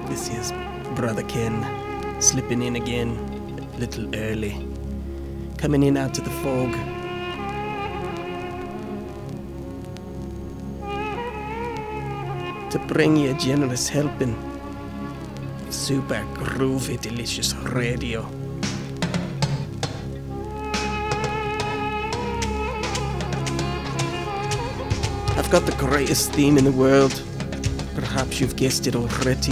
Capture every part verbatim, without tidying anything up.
This is Brother Ken, slipping in again, a little early. Coming in out of the fog. To bring you a generous helping of super groovy, delicious radio. I've got the greatest theme in the world. Perhaps you've guessed it already.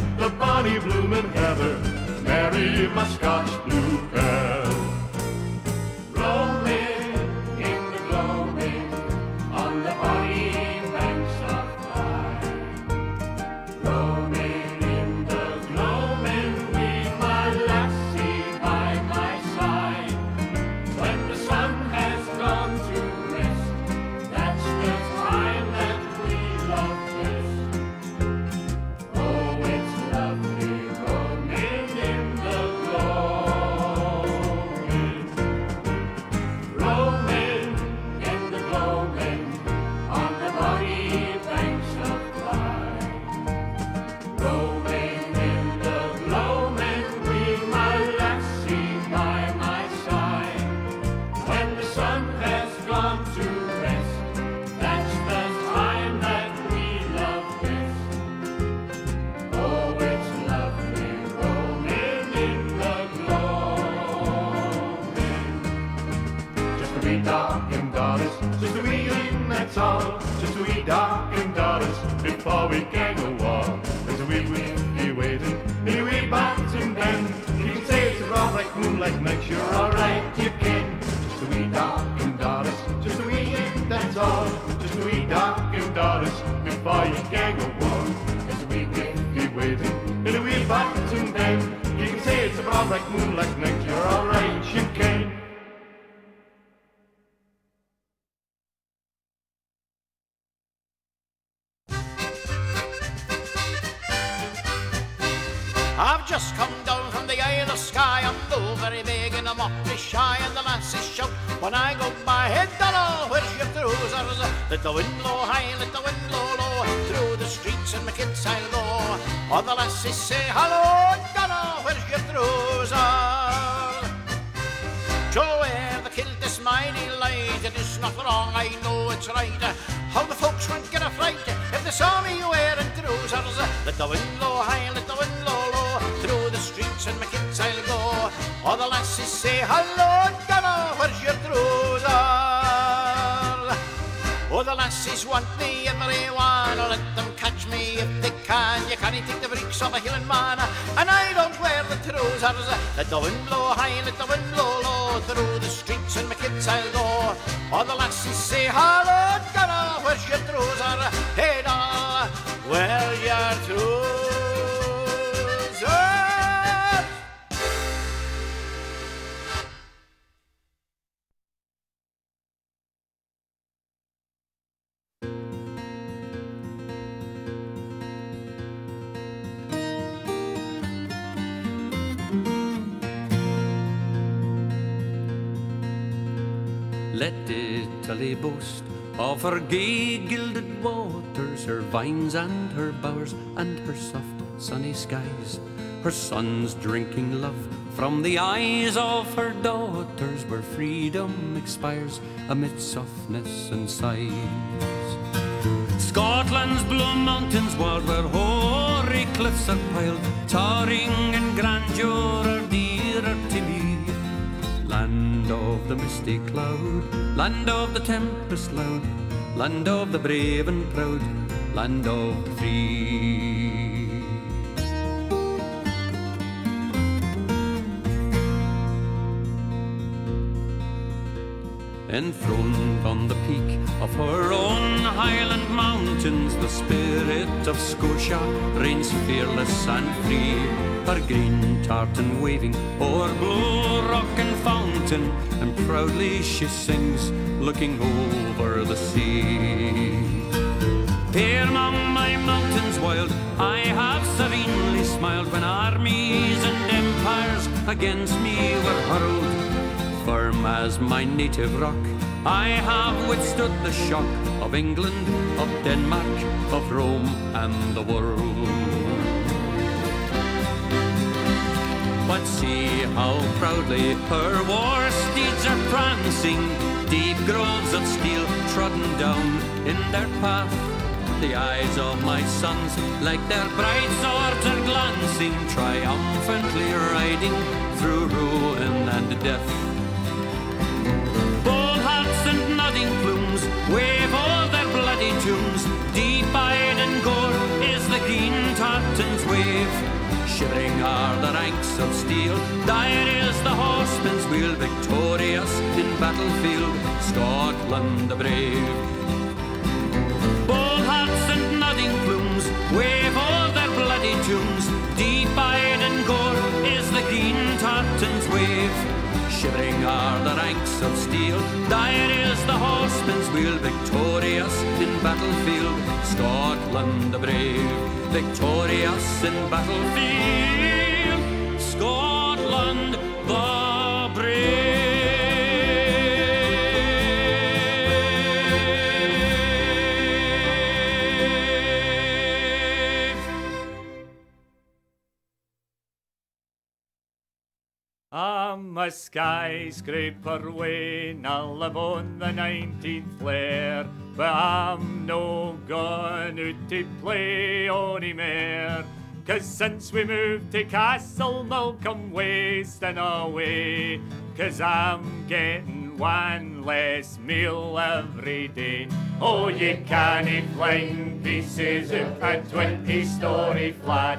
bonny bloomin' heather, Mary, my Scotch bluebell. Doris, just a wee in, that's all. Just a wee dark and Doris, before we can go war. There's a wee wee waiting in a wee bottom bend. You can say it's a raw like moonlight night, you're alright, you can. Just a wee dark and Doris, just a wee in, that's all. Just a wee dark and Doris, before you can go war. There's a wee wee waiting in a wee bottom bend. You can say it's a raw like moonlight night, you're alright, you can. I've just come down from the Isle of Skye. I'm no very big and I'm awfully shy, and the lasses shout when I go by. Hey Donald, where's your trousers? Let the wind blow high, let the wind blow low. Through the streets and my kids I'll go. All the lasses say, hello Donald, where's your trousers? Joe, wear the kilt is mighty light. It is not wrong, I know it's right. How the folks would get a fright if they saw me wearing trousers. Let the wind blow high, let the wind blow low. Through the streets and my kids I'll go. All the lasses say, hello Donna, where's your trousers? Oh, the lasses want me, everyone. Let them catch me if they can. You can't take the breeks of a Highland man, and I don't wear the trousers. Let the wind blow high, let the wind blow low. Through the streets and my kids I'll go. All the lasses say, hello Donna, where's your trouser? Hey Donna, where's your trousers? Let Italy boast of her gay gilded waters, her vines and her bowers, and her soft sunny skies, her sons drinking love from the eyes of her daughters, where freedom expires amid softness and sighs. Scotland's blue mountains wild, where hoary cliffs are piled, towering in grandeur are dearer to me. Land of the misty cloud, land of the tempest loud, land of the brave and proud, land of the free. Enthroned on the peak of her own Highland mountains, the spirit of Scotia reigns fearless and free. Her green tartan waving o'er blue rock and fountain, and proudly she sings, looking over the sea. Here among my mountains wild, I have serenely smiled when armies and empires against me were hurled. Firm as my native rock, I have withstood the shock of England, of Denmark, of Rome and the world. But see how proudly her war steeds are prancing, deep groves of steel trodden down in their path. The eyes of my sons, like their bright swords, are glancing, triumphantly riding through ruin and death. Bold hats and nodding plumes wave all their bloody tombs. Deep-eyed and gore is the green tartan's wave. Shivering are the ranks of steel, dire is the horseman's wheel. Victorious in battlefield, Scotland the brave. Bold hats and nodding plumes wave all their bloody tombs. Deep-eyed and gore is the green tartan's wave. Shivering are the ranks of steel, dire is the horseman's wheel. Victorious in battlefield, Scotland the brave. Victorious in battlefield, Scotland the brave. I'm a skyscraper when I live on the nineteenth floor, but I'm no going out to play ony more. Cause since we moved to Castle Milk I'm wasting away, cause I'm getting one less meal every day. Oh, you can't fling pieces out a twenty-story flat.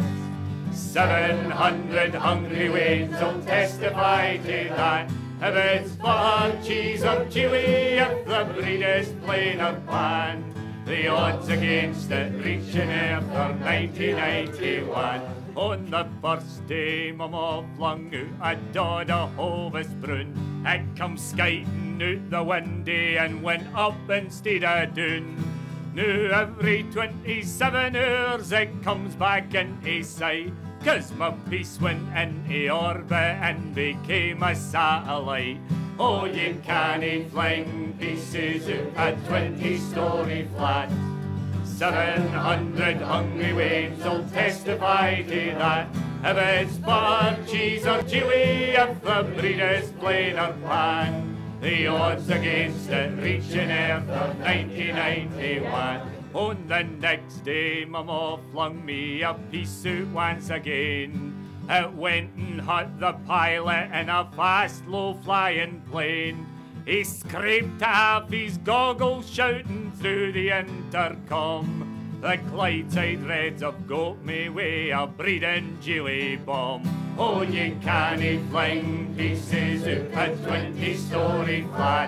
Seven hundred hungry wains will testify to that. If it's butter, cheese or chili, if the breed is plain or pan, the odds against it reaching after nineteen ninety-one. On the first day, Mama flung out a dod of Hovis Brun. It come skiting out the windy and went up instead of down. Now every twenty-seven hours it comes back into sight, 'cause my piece went into orbit and became a satellite. Oh, you can't fling pieces out a twenty-story flat. Seven hundred hungry wains will testify to that. If it's butter, cheese or chili, if the breed is plain or pan, the odds against it reaching after nineteen ninety-one. On the next day, Mama flung me a piece out once again. It went and hit the pilot in a fast, low-flying plane. He scraped half his goggles, shouting through the intercom, the Clydeside Reds have got me with a breeding Dewey bomb. Oh, you can't fling pieces out a twenty-story flat.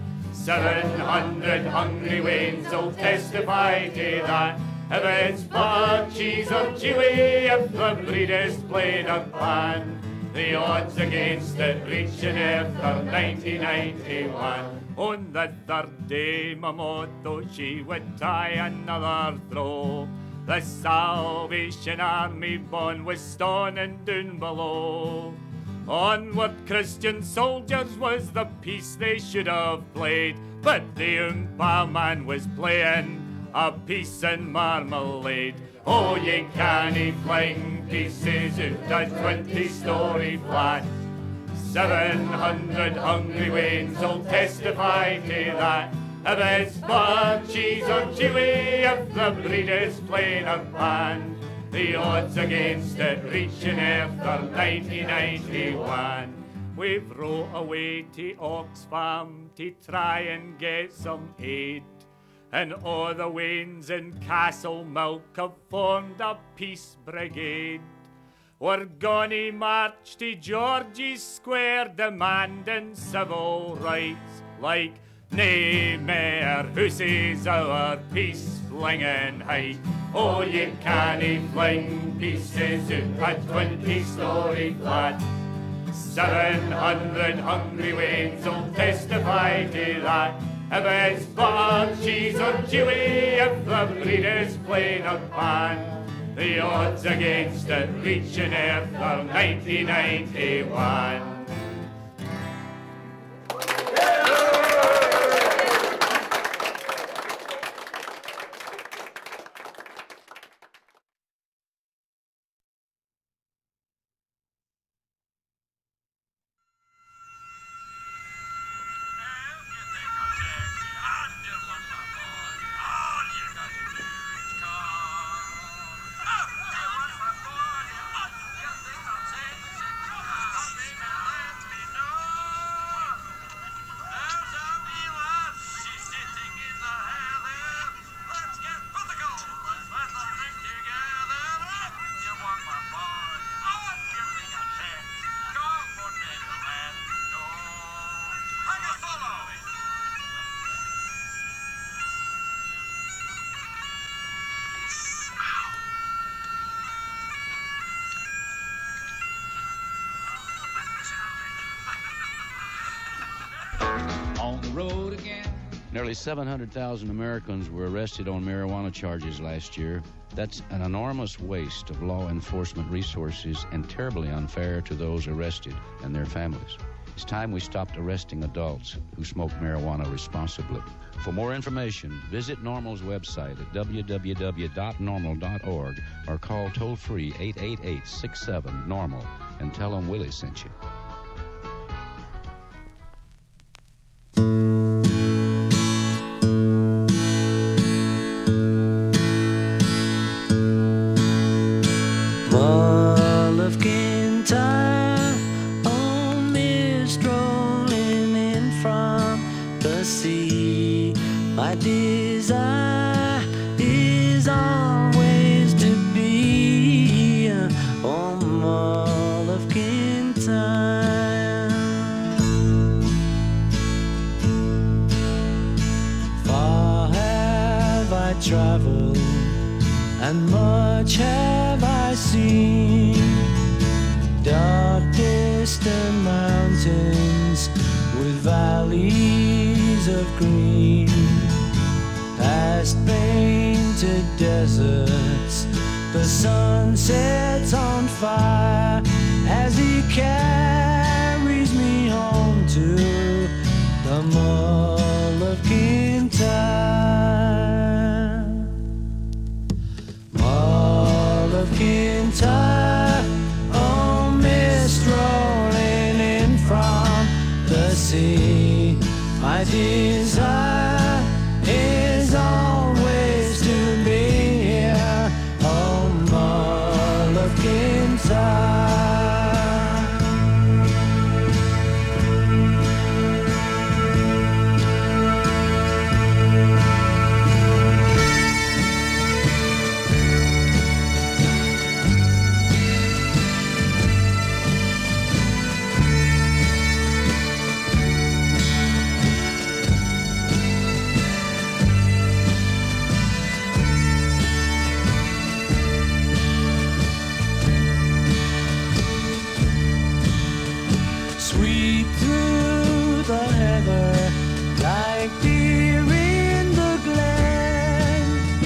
Seven hundred hungry wains will testify to that. If it's butter, cheese or chili, if the breed is plain or pan, the odds against it reaching after nineteen ninety-one. On the third day, Mama thought she would tie another throw. The Salvation Army bond was stoned down below. Onward, Christian soldiers was the piece they should have played, but the Oompa man was playing a piece in marmalade. Oh, you can't fling pieces out a twenty-story flat. Seven hundred hungry wains will testify to that. If it's butter, cheese or chili, if the breed is plain or pan, the odds against it reaching after nineteen ninety-one. We've rowed away to Oxfam to try and get some aid, and all the wains in Castlemilk have formed a peace brigade. We're gonna march to George's Square demanding civil rights, like nae mair hussies our peace flinging height. Oh, you can't fling pieces out a twenty-story flat. Seven hundred hungry wains will testify to that. If it's butter, cheese or chili, if the breed is plain or pan, the odds against it reaching after nineteen ninety-one. Nearly seven hundred thousand Americans were arrested on marijuana charges last year. That's an enormous waste of law enforcement resources and terribly unfair to those arrested and their families. It's time we stopped arresting adults who smoke marijuana responsibly. For more information, visit NORML's website at w w w dot normal dot org or call toll-free eight eight eight, six seven, normal and tell them Willie sent you. On me strolling in front My desire is always to be on Mull of Kintyre. Far have I traveled, and much have I seen. Dark distant mountains with valleys of green, past painted deserts, the sun sets on fire as he carries me home to the Mull of Kintyre. Mull of Kintyre, oh mist rolling in from the sea. My desire is always to be here, oh Mull of Kintyre. Sweep through the heather like deer in the glen.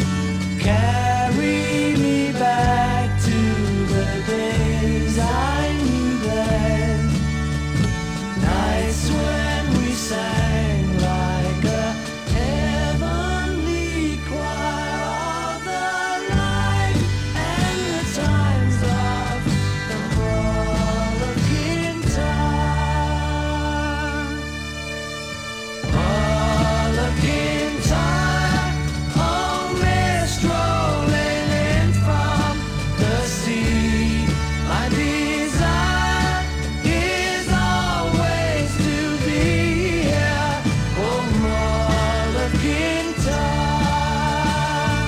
Carry me back to the days I knew then. Nights when we sang like a heavenly choir of the light, and the times of the Mull of Kintyre. Mull of Kintyre, oh mist rolling in from the sea. My desire is always to be here, oh Mull of Kintyre.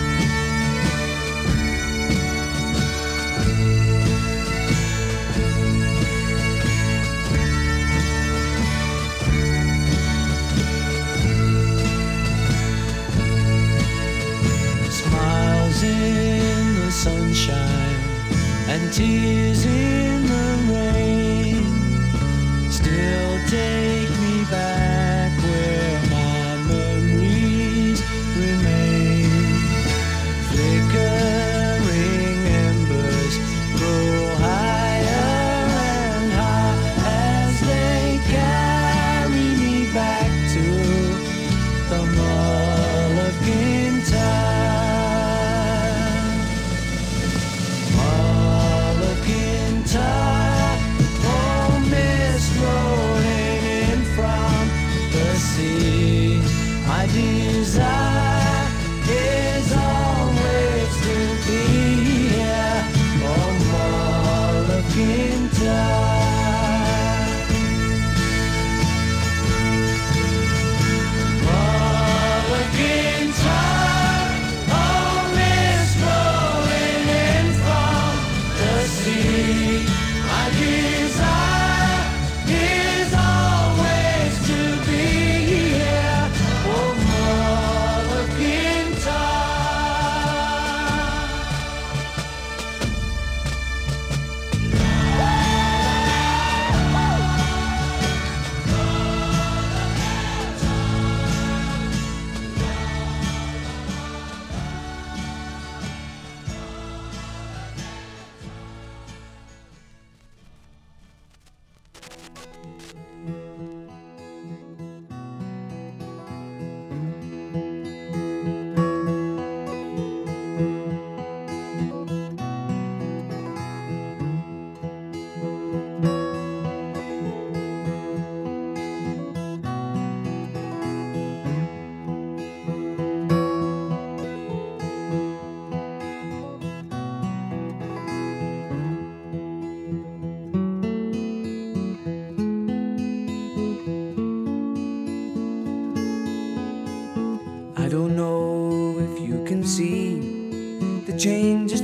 Smiles in the sunshine and tears in the rain still take me back where my memories remain. Flickering embers grow higher and high as they carry me back to the Mull of Kintyre. Mull of Kintyre.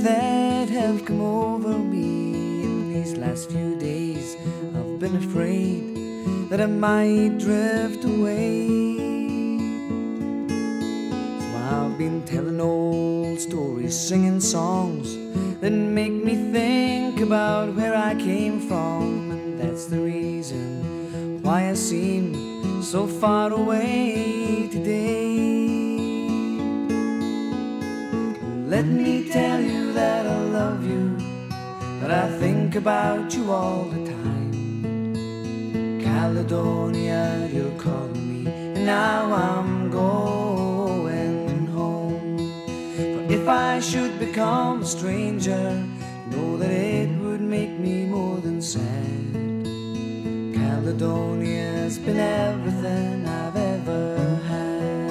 that have come over me in these last few days. I've been afraid that I might drift away. So I've been telling old stories, singing songs that make me think about where I came from. And that's the reason why I seem so far away today. Let me tell you that I love you, that I think about you all the time. Caledonia, you're calling me, and now I'm going home. For if I should become a stranger, know that it would make me more than sad. Caledonia's been everything I've ever had.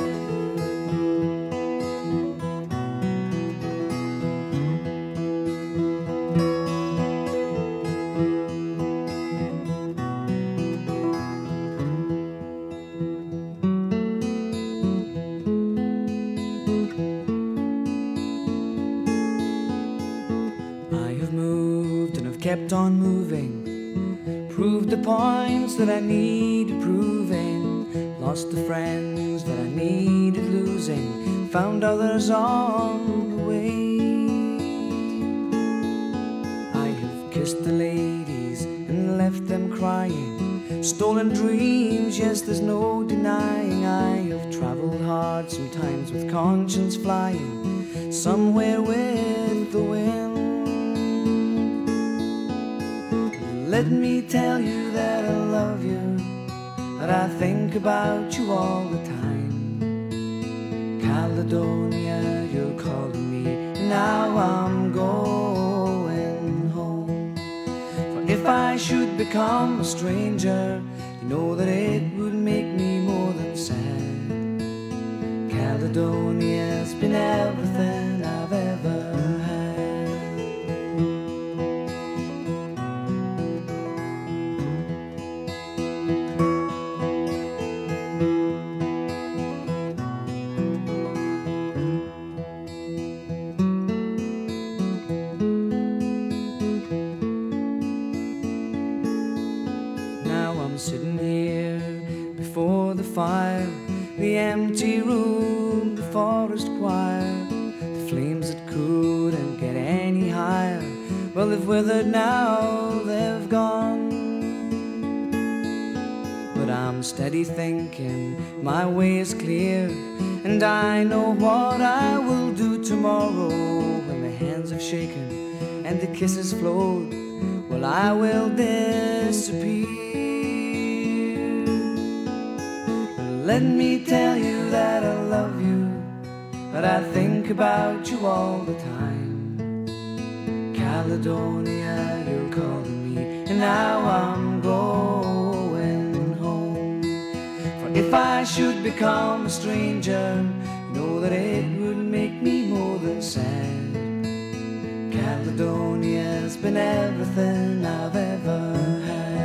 Kept on moving, proved the points that I needed proving, lost the friends that I needed losing, found others on the way. I have kissed the ladies and left them crying, stolen dreams, yes, there's no denying. I have traveled hard, sometimes with conscience flying, somewhere with the wind. Let me tell you that I love you, that I think about you all the time. Caledonia, you're calling me, and now I'm going home. For if I should become a stranger, you know that it would make me more than sad. Caledonia's been everything I've ever had. Fire, the empty room, the forest choir, the flames that couldn't get any higher, well, they've withered now, they've gone. But I'm steady thinking, my way is clear, and I know what I will do tomorrow. When the hands have shaken and the kisses flowed, well, I will disappear. Let me tell you that I love you, that I think about you all the time. Caledonia, you're calling me, and now I'm going home. For if I should become a stranger, you know that it would make me more than sad. Caledonia's been everything I've ever had.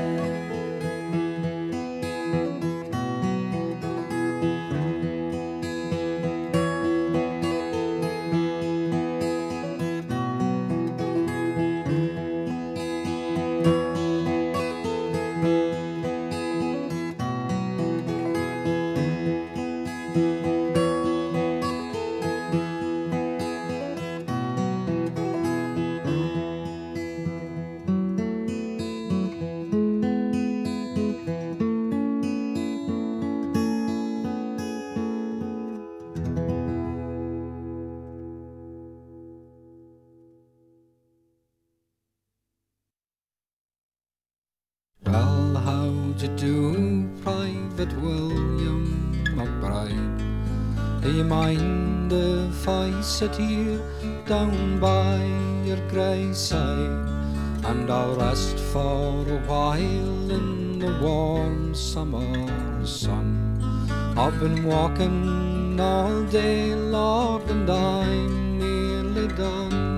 Well, how d'ye do, Private William McBride? Do you mind if I sit here down by your grey side, and I'll rest for a while in the warm summer sun? I've been walking all day, Lord, and I'm nearly done.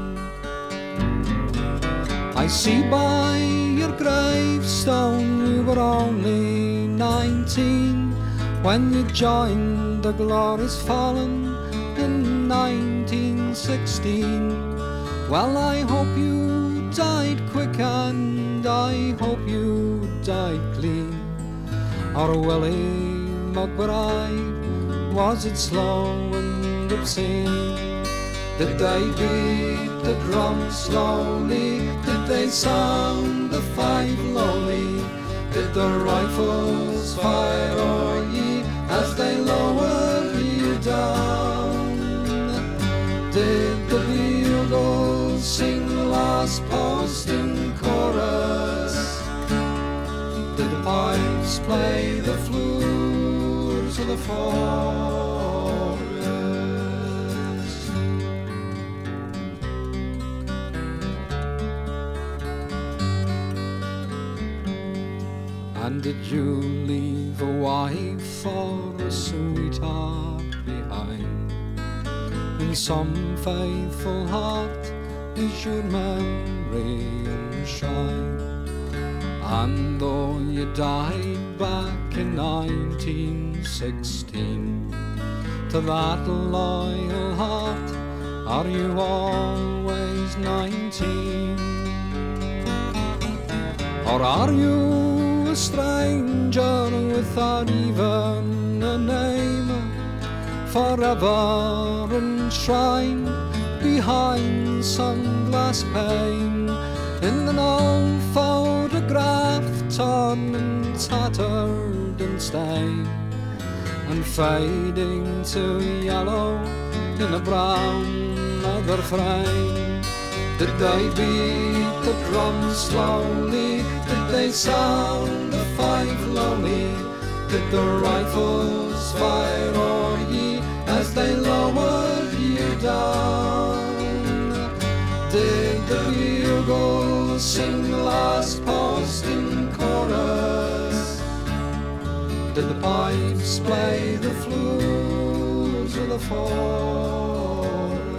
I see by your gravestone you were only nineteen when you joined the Glorious Fallen in nineteen sixteen. Well, I hope you died quick and I hope you died clean. Or Willie McBride, was it slow and obscene? Did they beat the drum slowly? Did they sound the five lowly? Did the rifles fire o'er ye as they lowered you down? Did the bugles sing last post in chorus? Did the pipes play the flutes of the forest? And did you leave a wife or a sweetheart behind? In some faithful heart is your memory enshrined. And though you died back in nineteen sixteen, to that loyal heart are you always nineteen? Or are you a stranger without even a name, forever enshrined behind some glass pane, in an old photograph torn and tattered and stained, and fading to yellow in a brown leather frame? Did they beat the drums slowly? Did they sound the five lonely? Did the rifles fire o'er ye as they lowered you down? Did the bugles sing last post in chorus? Did the pipes play the flutes of the forest?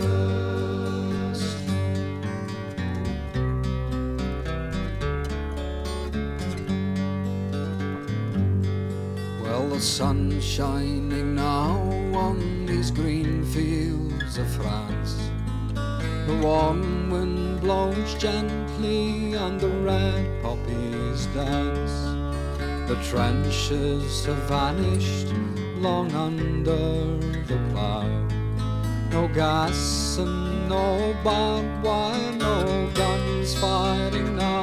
Well, the sun's shining now on these green fields of France. The warm wind blows gently and the red poppies dance. The trenches have vanished long under the plough. No gas and no barbed wire, no guns firing now.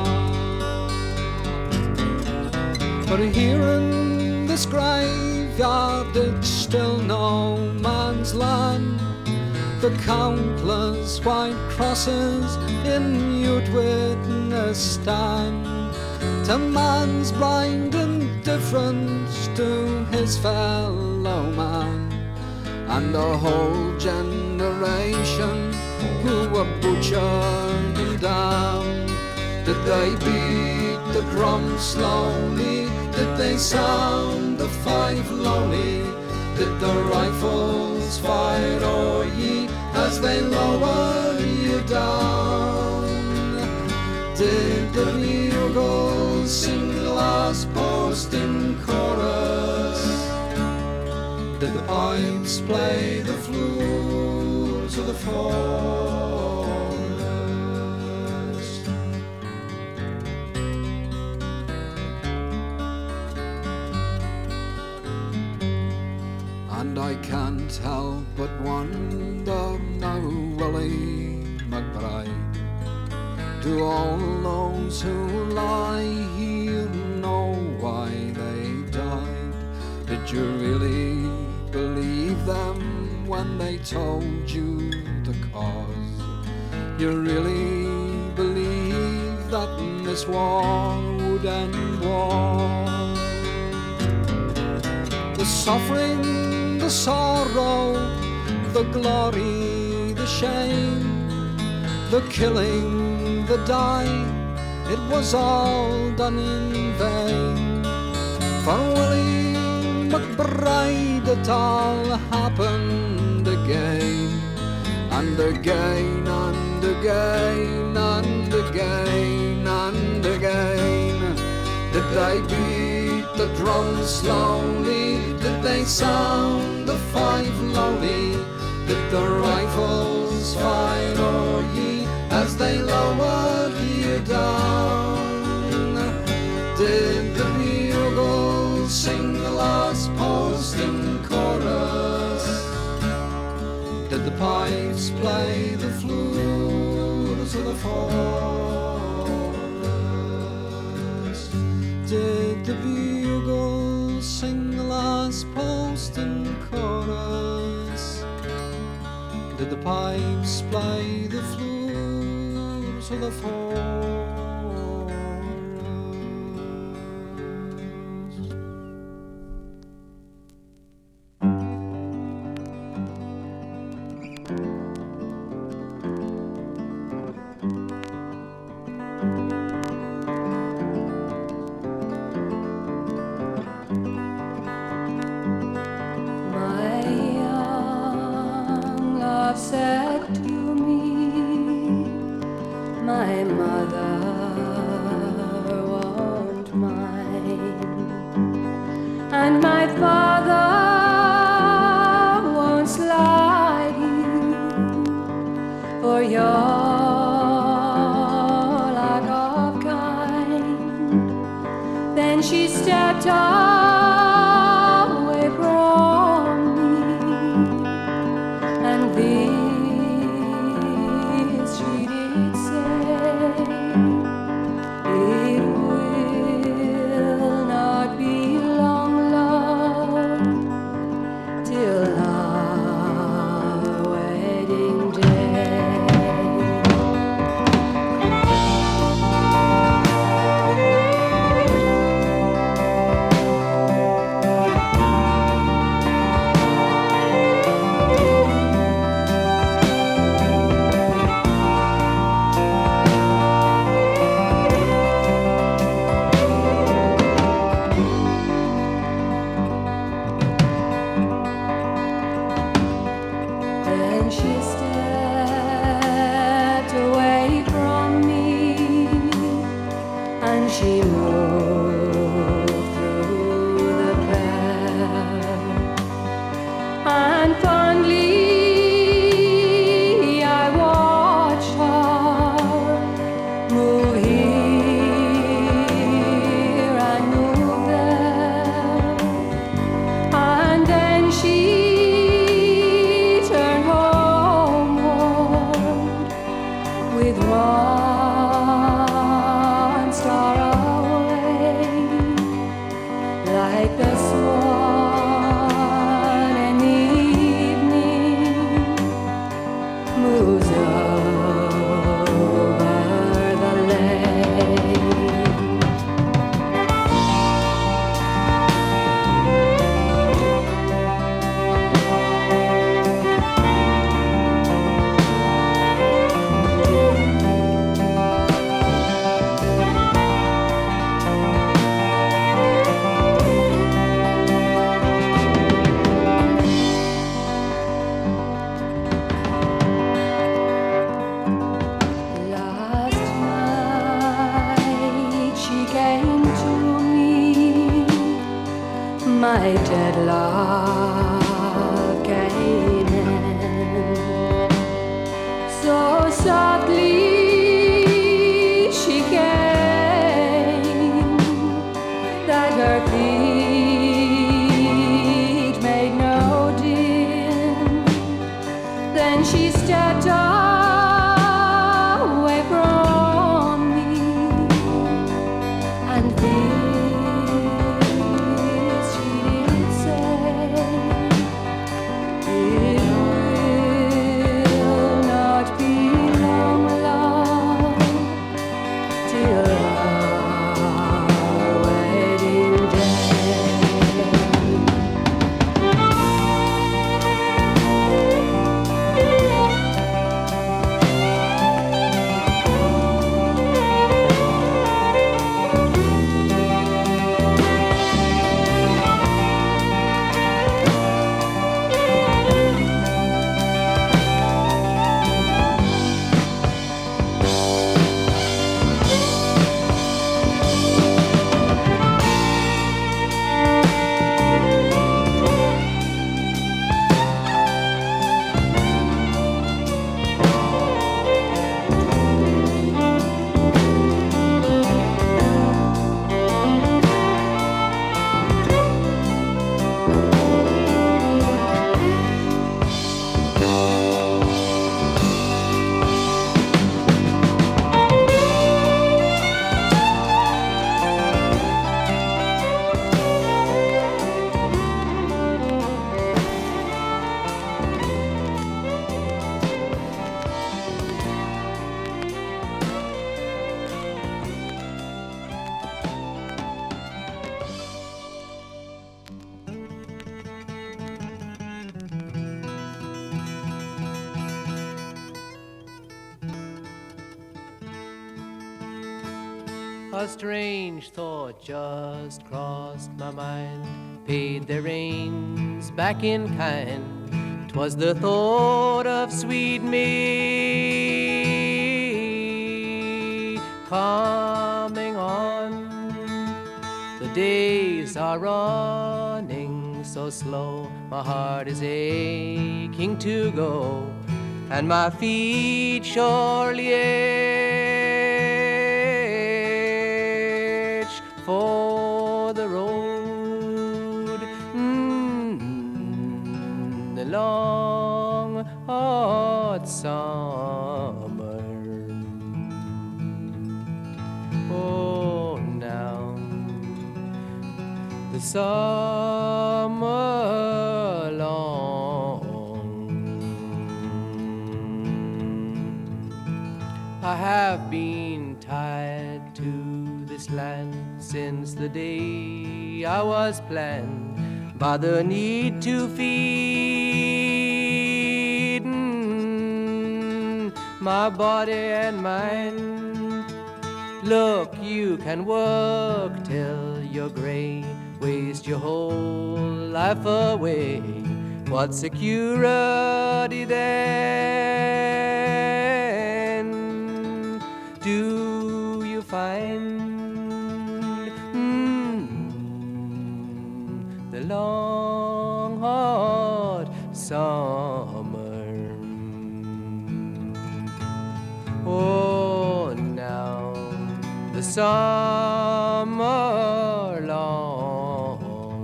But here in this graveyard it's still no man's land. The countless white crosses in you'd witness stand to man's blind indifference to his fellow man, and a whole generation who were butchered and damned. Did they beat the drum slowly? Did they sound the five lonely? Did the rifles fire o'er ye as they lowered you down? Did the bugles sing the last post in chorus? Did the pipes play the flutes of the forest? And I can't help but wonder now, Willie McBride, do all those who lie here know why they died? Did you really believe them when they told you the cause? You really believe that this war would end war? The suffering, the sorrow, the glory, the shame, the killing, the dying, it was all done in vain. For Willie McBride it all happened again, and again, and again, and again, and again. Did they beat the drums slowly? Did they sound the five lowly? Did the rifles fire o'er ye as as they lowered you down. Did the bugles sing the last post in chorus? Did the pipes play the flutes of the forest? Did the bugles sing the last post in chorus? Did the pipes play the flutes of the forest? Said to me, my mother won't mind, and my father won't slide you for your lack of kind. Then she stepped away from me, and the my dead love came in so softly. She came that her feet made no din. Then she stepped away from me, and this she did say. A strange thought just crossed my mind. Paid their reins back in kind. 'Twas the thought of sweet me coming on. The days are running so slow. My heart is aching to go, and my feet surely itch for the road. Mm, the long hot summer. Oh, now the summer long. I have been tied to this land since the day I was planned by the need to feed mm, my body and mind. Look, you can work till you're gray, waste your whole life away. What security then do you find? Mm, the long hot summer. Oh, now the summer long.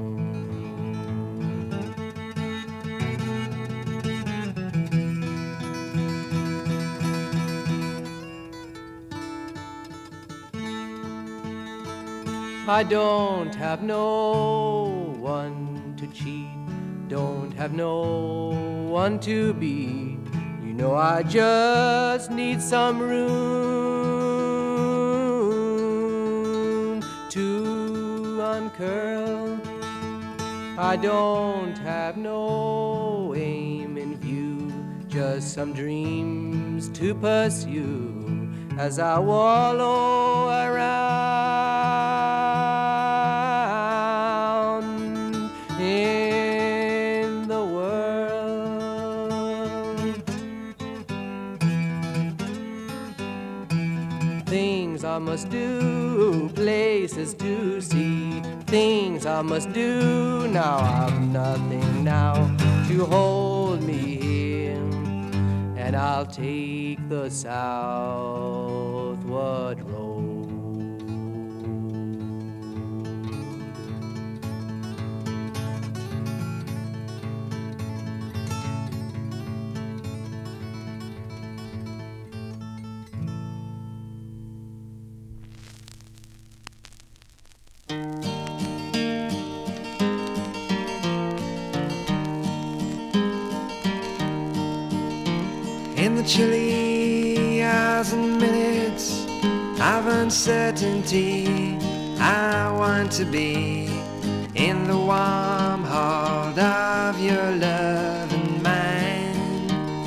I don't have no one to cheat, don't have no one to beat. You know I just need some room to uncurl. I don't have no aim in view, just some dreams to pursue as I wallow around in the world. Things I must do, places to see, things I must do now. I've nothing now to hold me here, and I'll take the southward road. In the chilly hours and minutes of uncertainty, I want to be in the warm heart of your love and mine,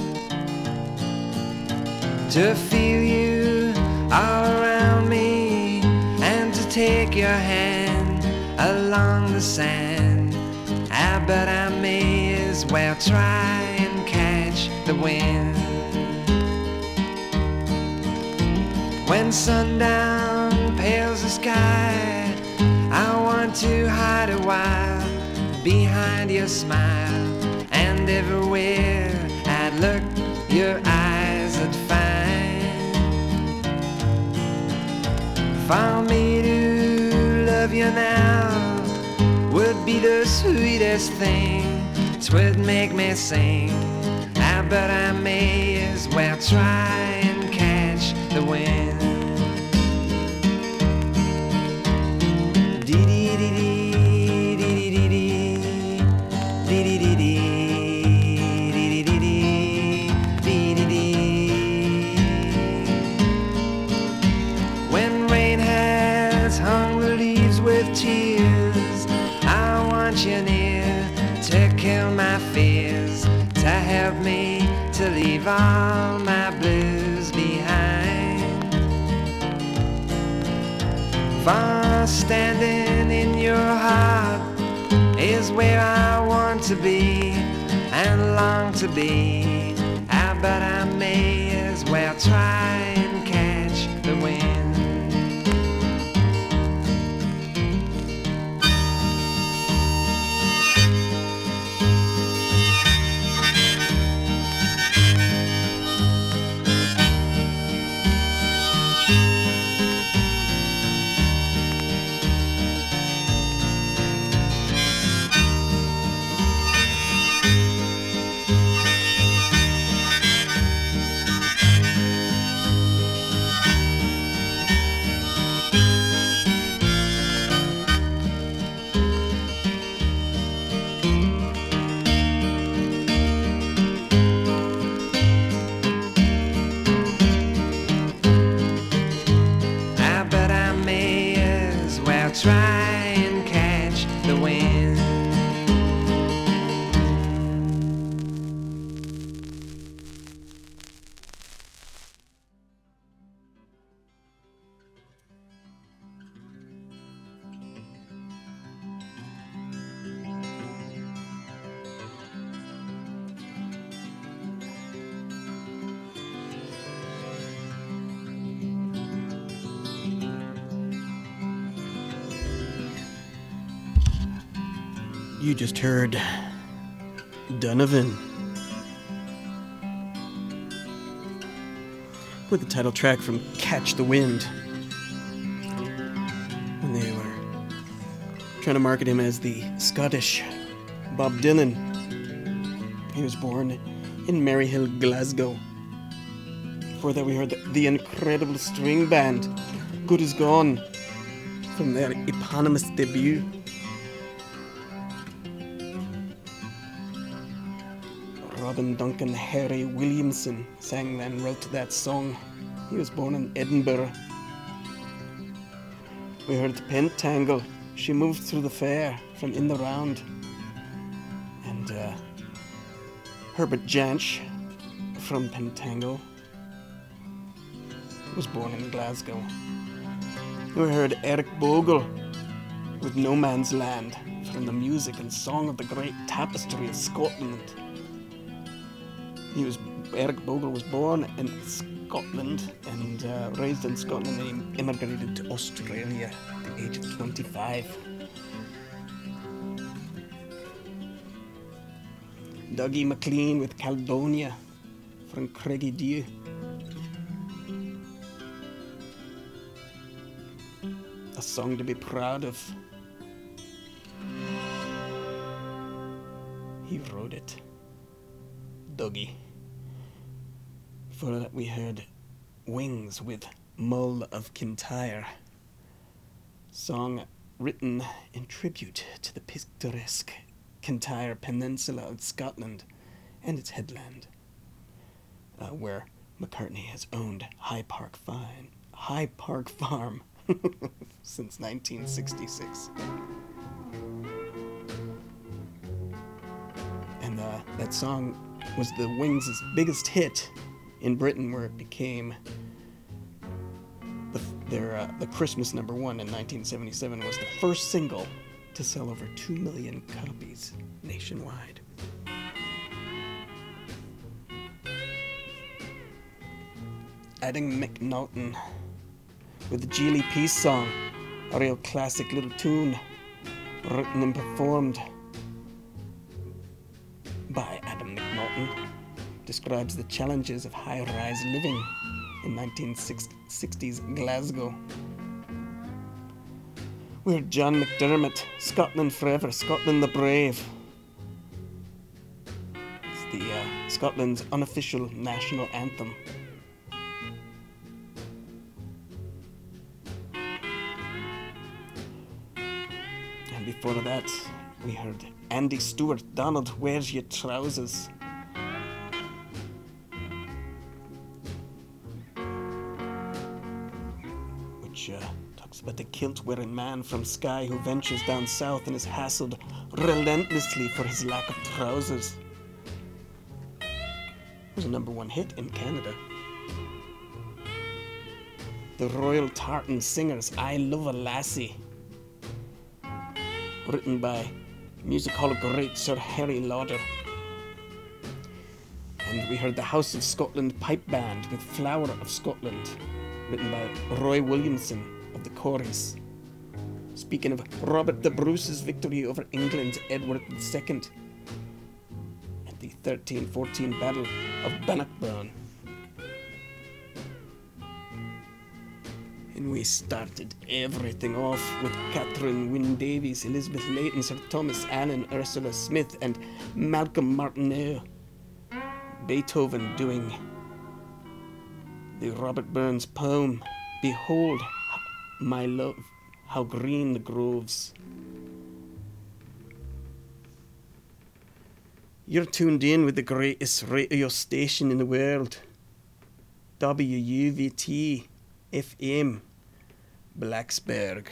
to feel you all around me and to take your hand along the sand. I bet I may as well try and catch the wind. When sundown pales the sky, I want to hide a while behind your smile, and everywhere I'd look, your eyes I'd find. For me to love you now would be the sweetest thing. 'Twould make me sing. I bet I may as well try and catch the wind. When rain has hung the leaves with tears, I want you near to kill my fears, to help me to leave all my blues behind. far standing in your heart is where I want to be and long to be. I bet I may as well try and catch the wind. Try and catch the wind. You just heard Donovan with the title track from Catch the Wind. When they were trying to market him as the Scottish Bob Dylan. He was born in Maryhill, Glasgow. Before that we heard the, the incredible string band Good Is Gone from their eponymous debut. Robin Duncan Harry Williamson sang and wrote that song. He was born in Edinburgh. We heard Pentangle, She Moved Through the Fair from In the Round. And uh, Herbert Jansch from Pentangle was born in Glasgow. We heard Eric Bogle with No Man's Land from the music and song of the great Tapestry of Scotland. He was Eric Bogle was born in Scotland and uh, raised in Scotland, and he immigrated to Australia at the age of twenty-five. Dougie MacLean with Caledonia from Craigie Dew. A song to be proud of. He wrote it. Dougie. Before that we heard Wings with Mull of Kintyre. Song written in tribute to the picturesque Kintyre Peninsula of Scotland and its headland, uh, where McCartney has owned High Park Farm, High Park Farm since nineteen sixty-six. And uh, that song was the Wings' biggest hit in Britain, where it became the, their uh, the Christmas number one in nineteen seventy-seven. Was the first single to sell over two million copies nationwide. Adding McNaughton with the Geely Peace song, a real classic little tune, written and performed by Adam McNaughton, describes the challenges of high-rise living in nineteen sixties Glasgow. We're John McDermott, Scotland Forever, Scotland the Brave. It's the uh, Scotland's unofficial national anthem. And before that, we heard Andy Stewart, Donald, Where's Your Trousers? Which uh, talks about the kilt-wearing man from Skye who ventures down south and is hassled relentlessly for his lack of trousers. It was a number one hit in Canada. the Royal Tartan Singers' I Love a Lassie, written by music hall great Sir Harry Lauder. And we heard the House of Scotland Pipe Band with Flower of Scotland, written by Roy Williamson of the Corries. Speaking of Robert the Bruce's victory over England's Edward the Second at the thirteen fourteen Battle of Bannockburn. And we started everything off with Catherine Wynne Davies, Elizabeth Layton, Sir Thomas Allen, Ursula Smith, and Malcolm Martineau. Beethoven doing the Robert Burns poem, Behold, my love, how green the groves. You're tuned in with the greatest radio station in the world, W U V T F M, Blacksburg.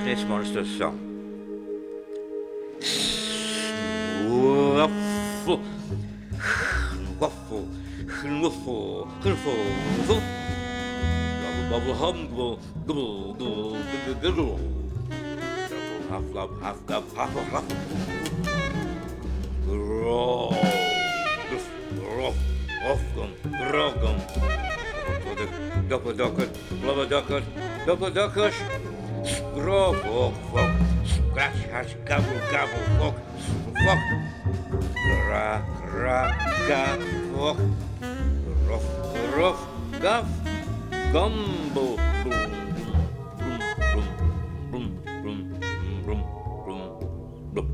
Nest Monster song. Waffle, waffle, waffle, waffle, bubble hum, gobble, gobble, gobble, gobble, half love, half love, half of half. Grow, grow, off gum, grow gum. Double ducker, blubber ducker, double duckers. Grow, walk, walk, scratch, hash, gobble, gobble, walk, walk. Gra, gra, ga, walk. Ruff, ruff, guff, gumbo, boom, boom, boom, boom, boom, boom, boom, boom.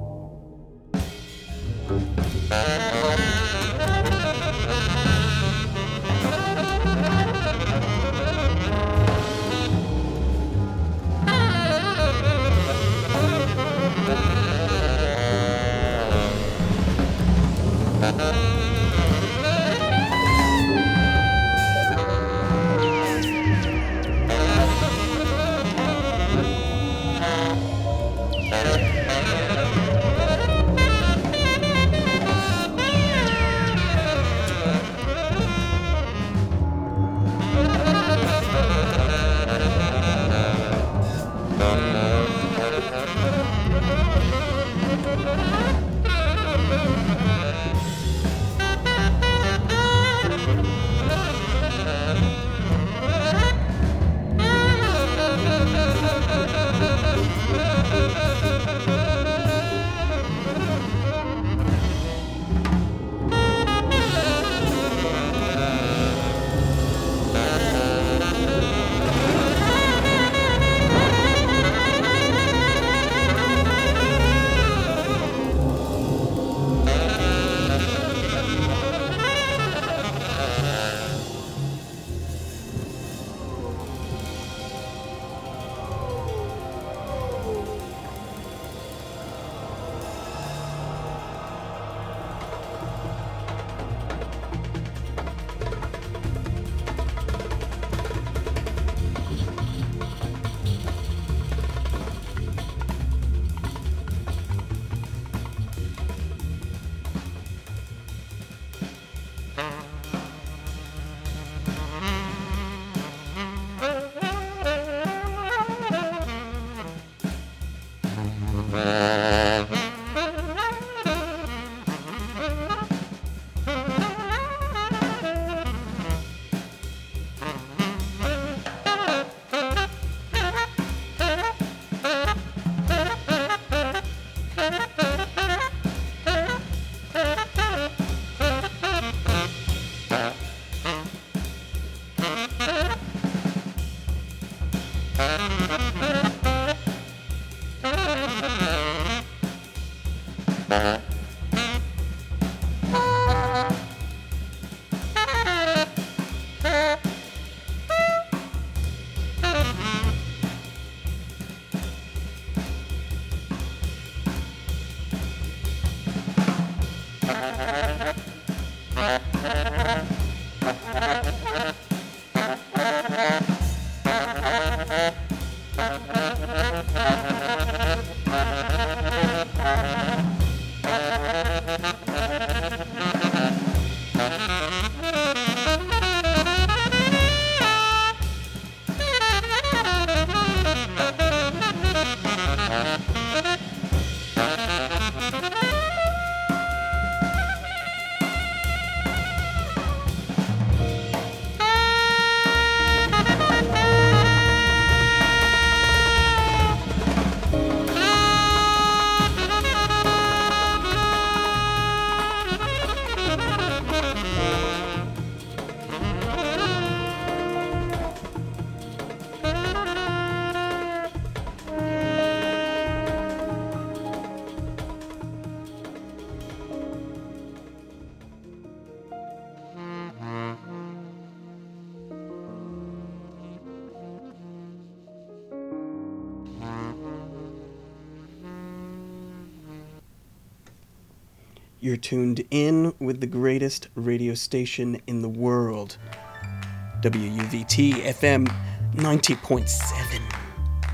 You're tuned in with the greatest radio station in the world. W U V T F M ninety point seven. Black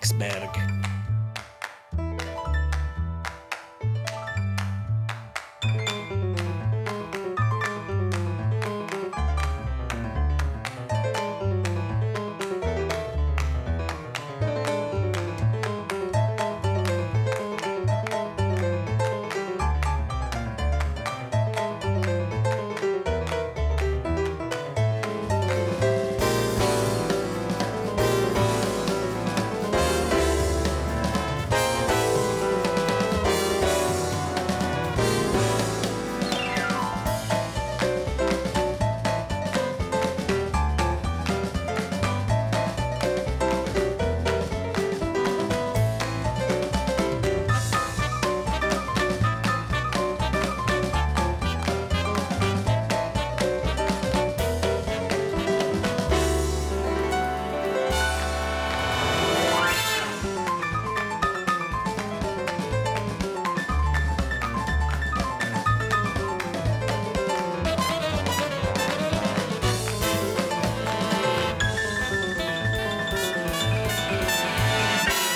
Fredriksberg.